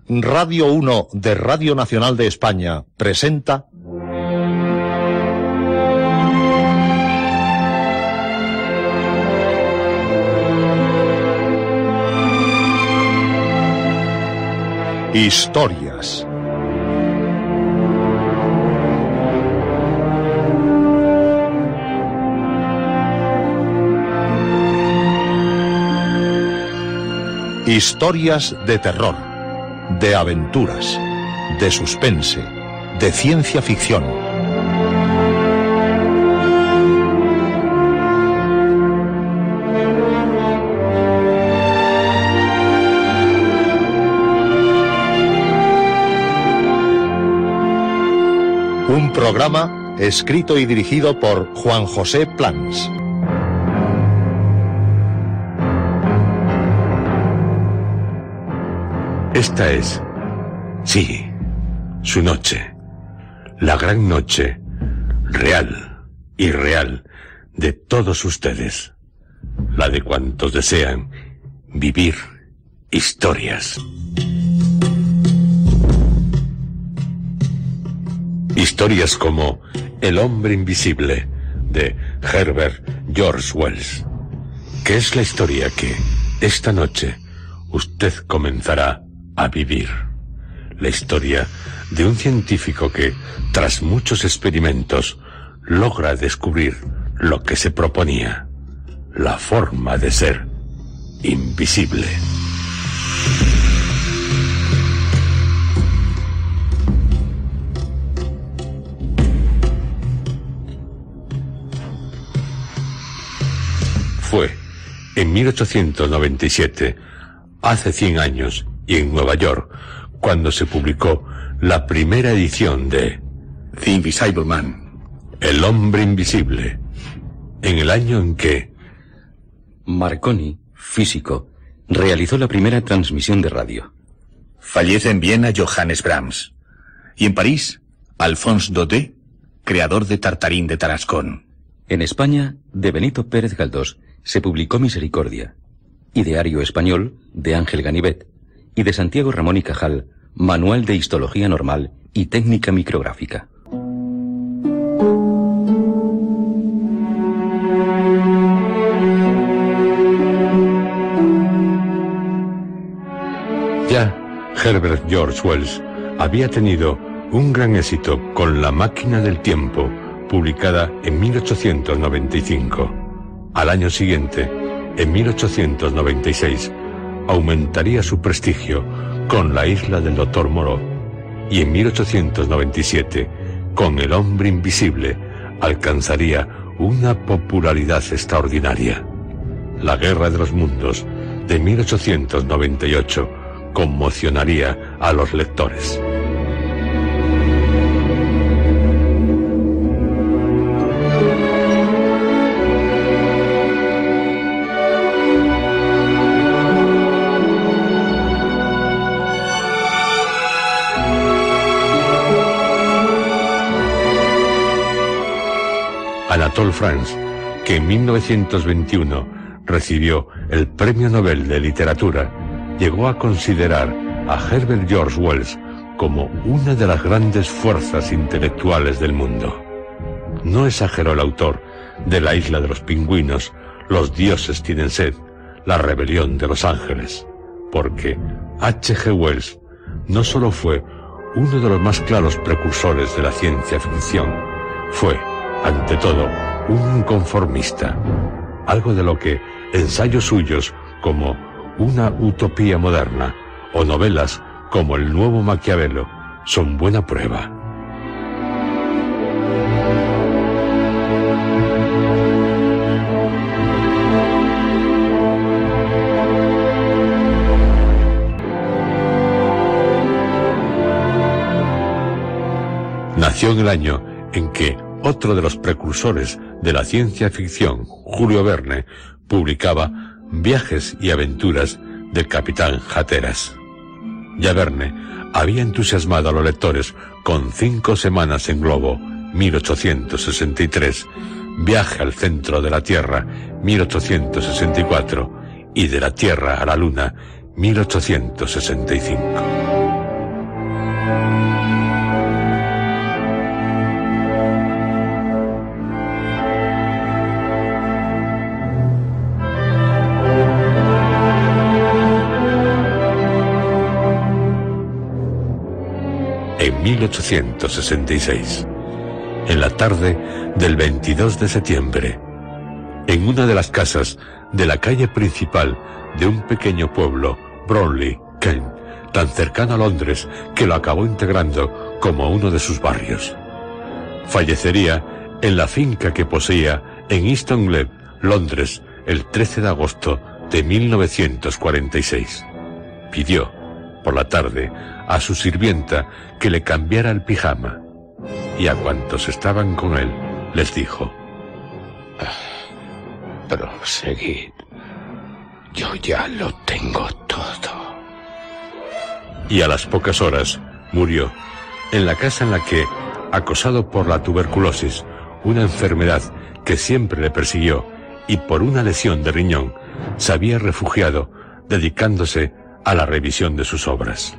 Radio 1 de Radio Nacional de España presenta Historias. Historias de terror, de aventuras, de suspense, de ciencia ficción. Un programa escrito y dirigido por Juan José Plans. Esta es, sí, su noche, la gran noche, real y real de todos ustedes, la de cuantos desean vivir historias. Historias como El hombre invisible, de Herbert George Wells, que es la historia que, esta noche, usted comenzará a vivir. La historia de un científico que, tras muchos experimentos, logra descubrir lo que se proponía, la forma de ser invisible. Fue en 1897, hace 100 años, y en Nueva York, cuando se publicó la primera edición de The Invisible Man, El hombre invisible, en el año en que Marconi, físico, realizó la primera transmisión de radio. Fallece en Viena Johannes Brahms, y en París, Alphonse Daudet, creador de Tartarín de Tarascón. En España, de Benito Pérez Galdós, se publicó Misericordia, Ideario Español, de Ángel Ganivet, y de Santiago Ramón y Cajal, Manual de Histología Normal y Técnica Micrográfica. Ya Herbert George Wells había tenido un gran éxito con La máquina del tiempo, publicada en 1895. Al año siguiente, en 1896, aumentaría su prestigio con La isla del Dr. Moreau, y en 1897, con El hombre invisible, alcanzaría una popularidad extraordinaria. La guerra de los mundos, de 1898, conmocionaría a los lectores. Anatole France, que en 1921 recibió el Premio Nobel de Literatura, llegó a considerar a Herbert George Wells como una de las grandes fuerzas intelectuales del mundo. No exageró el autor de La isla de los pingüinos, Los dioses tienen sed, La rebelión de los ángeles, porque H.G. Wells no solo fue uno de los más claros precursores de la ciencia ficción, fue, ante todo, un inconformista, algo de lo que ensayos suyos como Una utopía moderna o novelas como El nuevo Maquiavelo son buena prueba. Nació en el año en que otro de los precursores de la ciencia ficción, Julio Verne, publicaba Viajes y aventuras del capitán Hatteras. Ya Verne había entusiasmado a los lectores con 5 semanas en globo, 1863, Viaje al centro de la Tierra, 1864, y De la Tierra a la Luna, 1865. 1866. En la tarde del 22 de septiembre, en una de las casas de la calle principal de un pequeño pueblo, Bromley, Kent, tan cercano a Londres que lo acabó integrando como uno de sus barrios. Fallecería en la finca que poseía en Easton Glebe, Londres, el 13 de agosto de 1946. Pidió, por la tarde, a su sirvienta que le cambiara el pijama, y a cuantos estaban con él les dijo: proseguid, yo ya lo tengo todo. Y a las pocas horas murió en la casa en la que, acosado por la tuberculosis, una enfermedad que siempre le persiguió, y por una lesión de riñón, se había refugiado, dedicándose a la revisión de sus obras.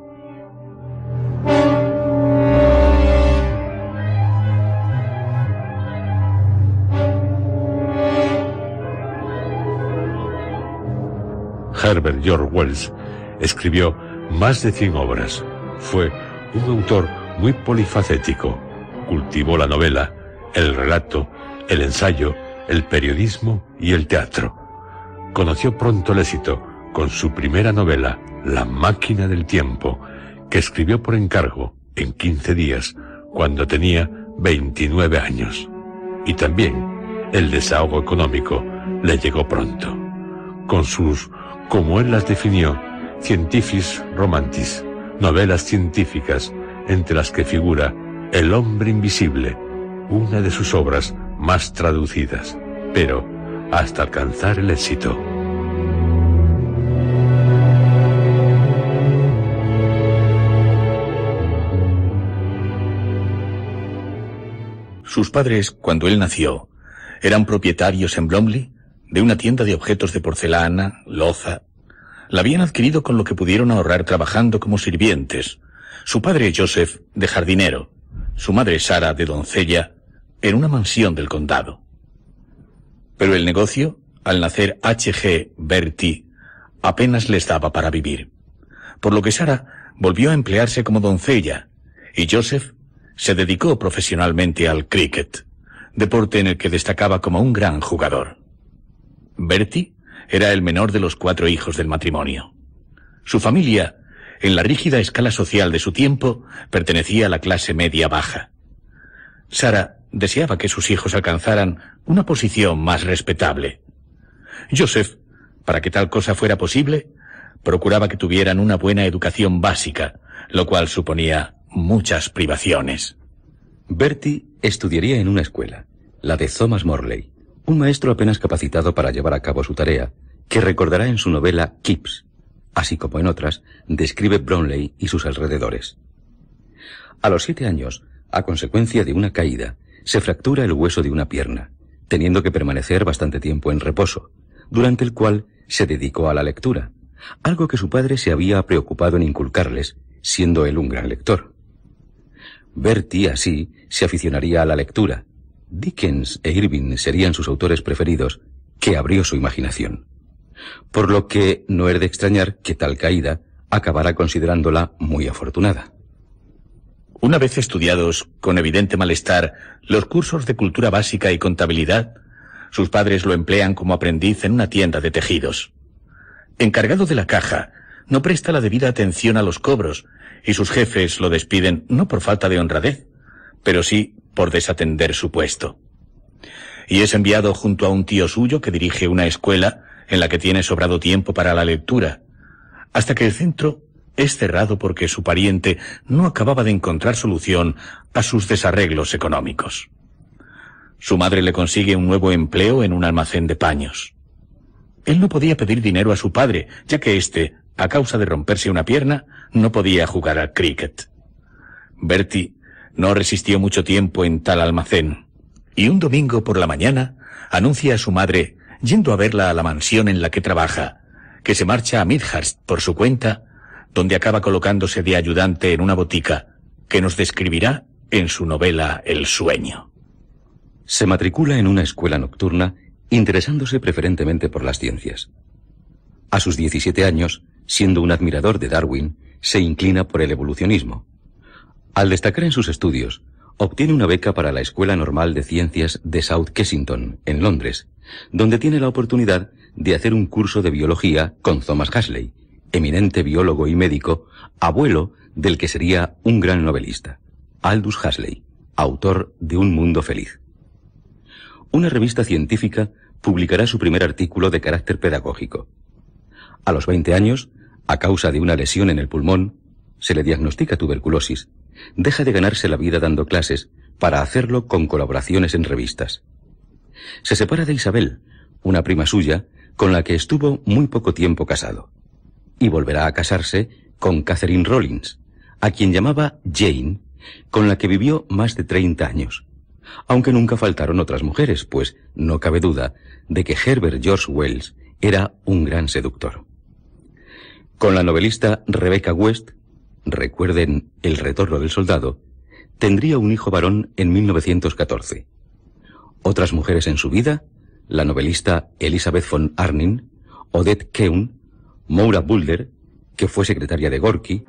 Herbert George Wells escribió más de 100 obras. Fue un autor muy polifacético. Cultivó la novela, el relato, el ensayo, el periodismo y el teatro. Conoció pronto el éxito con su primera novela, La máquina del tiempo, que escribió por encargo en 15 días, cuando tenía 29 años. Y también el desahogo económico le llegó pronto, con sus, como él las definió, scientific romances, novelas científicas, entre las que figura El hombre invisible, una de sus obras más traducidas, pero hasta alcanzar el éxito. Sus padres, cuando él nació, eran propietarios en Bromley de una tienda de objetos de porcelana, loza. La habían adquirido con lo que pudieron ahorrar trabajando como sirvientes. Su padre Joseph, de jardinero, su madre Sarah, de doncella, en una mansión del condado. Pero el negocio, al nacer H.G. Bertie, apenas les daba para vivir, por lo que Sarah volvió a emplearse como doncella, y Joseph se dedicó profesionalmente al cricket, deporte en el que destacaba como un gran jugador. Bertie era el menor de los 4 hijos del matrimonio. Su familia, en la rígida escala social de su tiempo, pertenecía a la clase media-baja. Sarah deseaba que sus hijos alcanzaran una posición más respetable. Joseph, para que tal cosa fuera posible, procuraba que tuvieran una buena educación básica, lo cual suponía muchas privaciones. Bertie estudiaría en una escuela, la de Thomas Morley, un maestro apenas capacitado para llevar a cabo su tarea, que recordará en su novela Kips. Así como en otras, describe Bromley y sus alrededores. A los 7 años, a consecuencia de una caída, se fractura el hueso de una pierna, teniendo que permanecer bastante tiempo en reposo, durante el cual se dedicó a la lectura, algo que su padre se había preocupado en inculcarles, siendo él un gran lector. Bertie, así, se aficionaría a la lectura. Dickens e Irving serían sus autores preferidos, que abrió su imaginación. Por lo que no es de extrañar que tal caída acabara considerándola muy afortunada. Una vez estudiados, con evidente malestar, los cursos de cultura básica y contabilidad, sus padres lo emplean como aprendiz en una tienda de tejidos. Encargado de la caja, no presta la debida atención a los cobros, y sus jefes lo despiden no por falta de honradez, pero sí por desatender su puesto. Y es enviado junto a un tío suyo que dirige una escuela en la que tiene sobrado tiempo para la lectura, hasta que el centro es cerrado porque su pariente no acababa de encontrar solución a sus desarreglos económicos. Su madre le consigue un nuevo empleo en un almacén de paños. Él no podía pedir dinero a su padre, ya que éste, a causa de romperse una pierna, no podía jugar al cricket. Bertie no resistió mucho tiempo en tal almacén, y un domingo por la mañana anuncia a su madre, yendo a verla a la mansión en la que trabaja, que se marcha a Midhurst por su cuenta, donde acaba colocándose de ayudante en una botica, que nos describirá en su novela El sueño. Se matricula en una escuela nocturna, interesándose preferentemente por las ciencias. A sus 17 años, siendo un admirador de Darwin, se inclina por el evolucionismo. Al destacar en sus estudios, obtiene una beca para la Escuela Normal de Ciencias de South Kensington, en Londres, donde tiene la oportunidad de hacer un curso de biología con Thomas Huxley, eminente biólogo y médico, abuelo del que sería un gran novelista, Aldous Huxley, autor de Un mundo feliz. Una revista científica publicará su primer artículo de carácter pedagógico. A los 20 años, a causa de una lesión en el pulmón, se le diagnostica tuberculosis. Deja de ganarse la vida dando clases para hacerlo con colaboraciones en revistas. Se separa de Isabel, una prima suya, con la que estuvo muy poco tiempo casado. Y volverá a casarse con Catherine Rollins, a quien llamaba Jane, con la que vivió más de 30 años. Aunque nunca faltaron otras mujeres, pues no cabe duda de que Herbert George Wells era un gran seductor. Con la novelista Rebecca West, recuerden El retorno del soldado, tendría un hijo varón en 1914. Otras mujeres en su vida, la novelista Elizabeth von Arnim, Odette Keun, Moura Bulder, que fue secretaria de Gorky,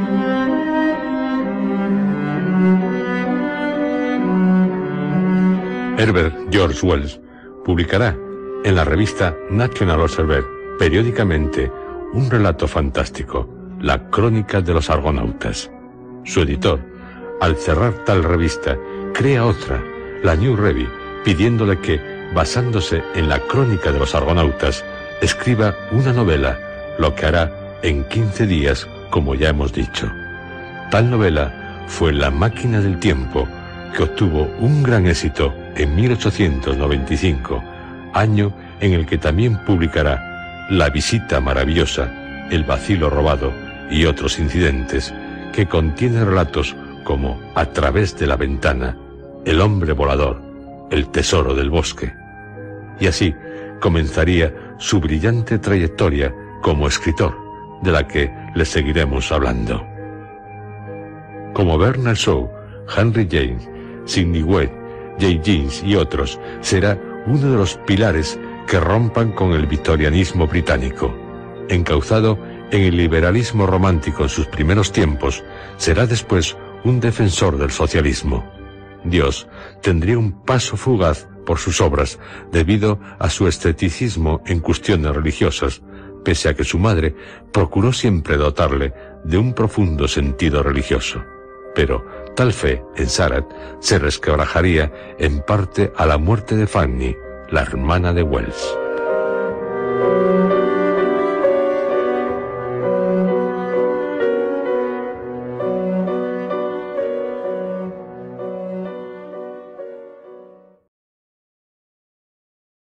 Herbert George Wells publicará en la revista National Observer periódicamente un relato fantástico, La Crónica de los Argonautas. Su editor, al cerrar tal revista, crea otra, la New Review, pidiéndole que, basándose en la Crónica de los Argonautas, escriba una novela, lo que hará en 15 días, como ya hemos dicho. Tal novela fue La máquina del tiempo, que obtuvo un gran éxito en 1895, año en el que también publicará La visita maravillosa, El vacilo robado y otros incidentes, que contiene relatos como A través de la ventana, El hombre volador, El tesoro del bosque. Y así comenzaría su brillante trayectoria como escritor, de la que le seguiremos hablando. Como Bernard Shaw, Henry James, Sidney Webb, Jay Jeans y otros, será uno de los pilares que rompan con el victorianismo británico. Encauzado en el liberalismo romántico en sus primeros tiempos, será después un defensor del socialismo. Dios tendría un paso fugaz por sus obras debido a su escepticismo en cuestiones religiosas, pese a que su madre procuró siempre dotarle de un profundo sentido religioso. Pero tal fe en Sarah se resquebrajaría en parte a la muerte de Fanny, la hermana de Wells.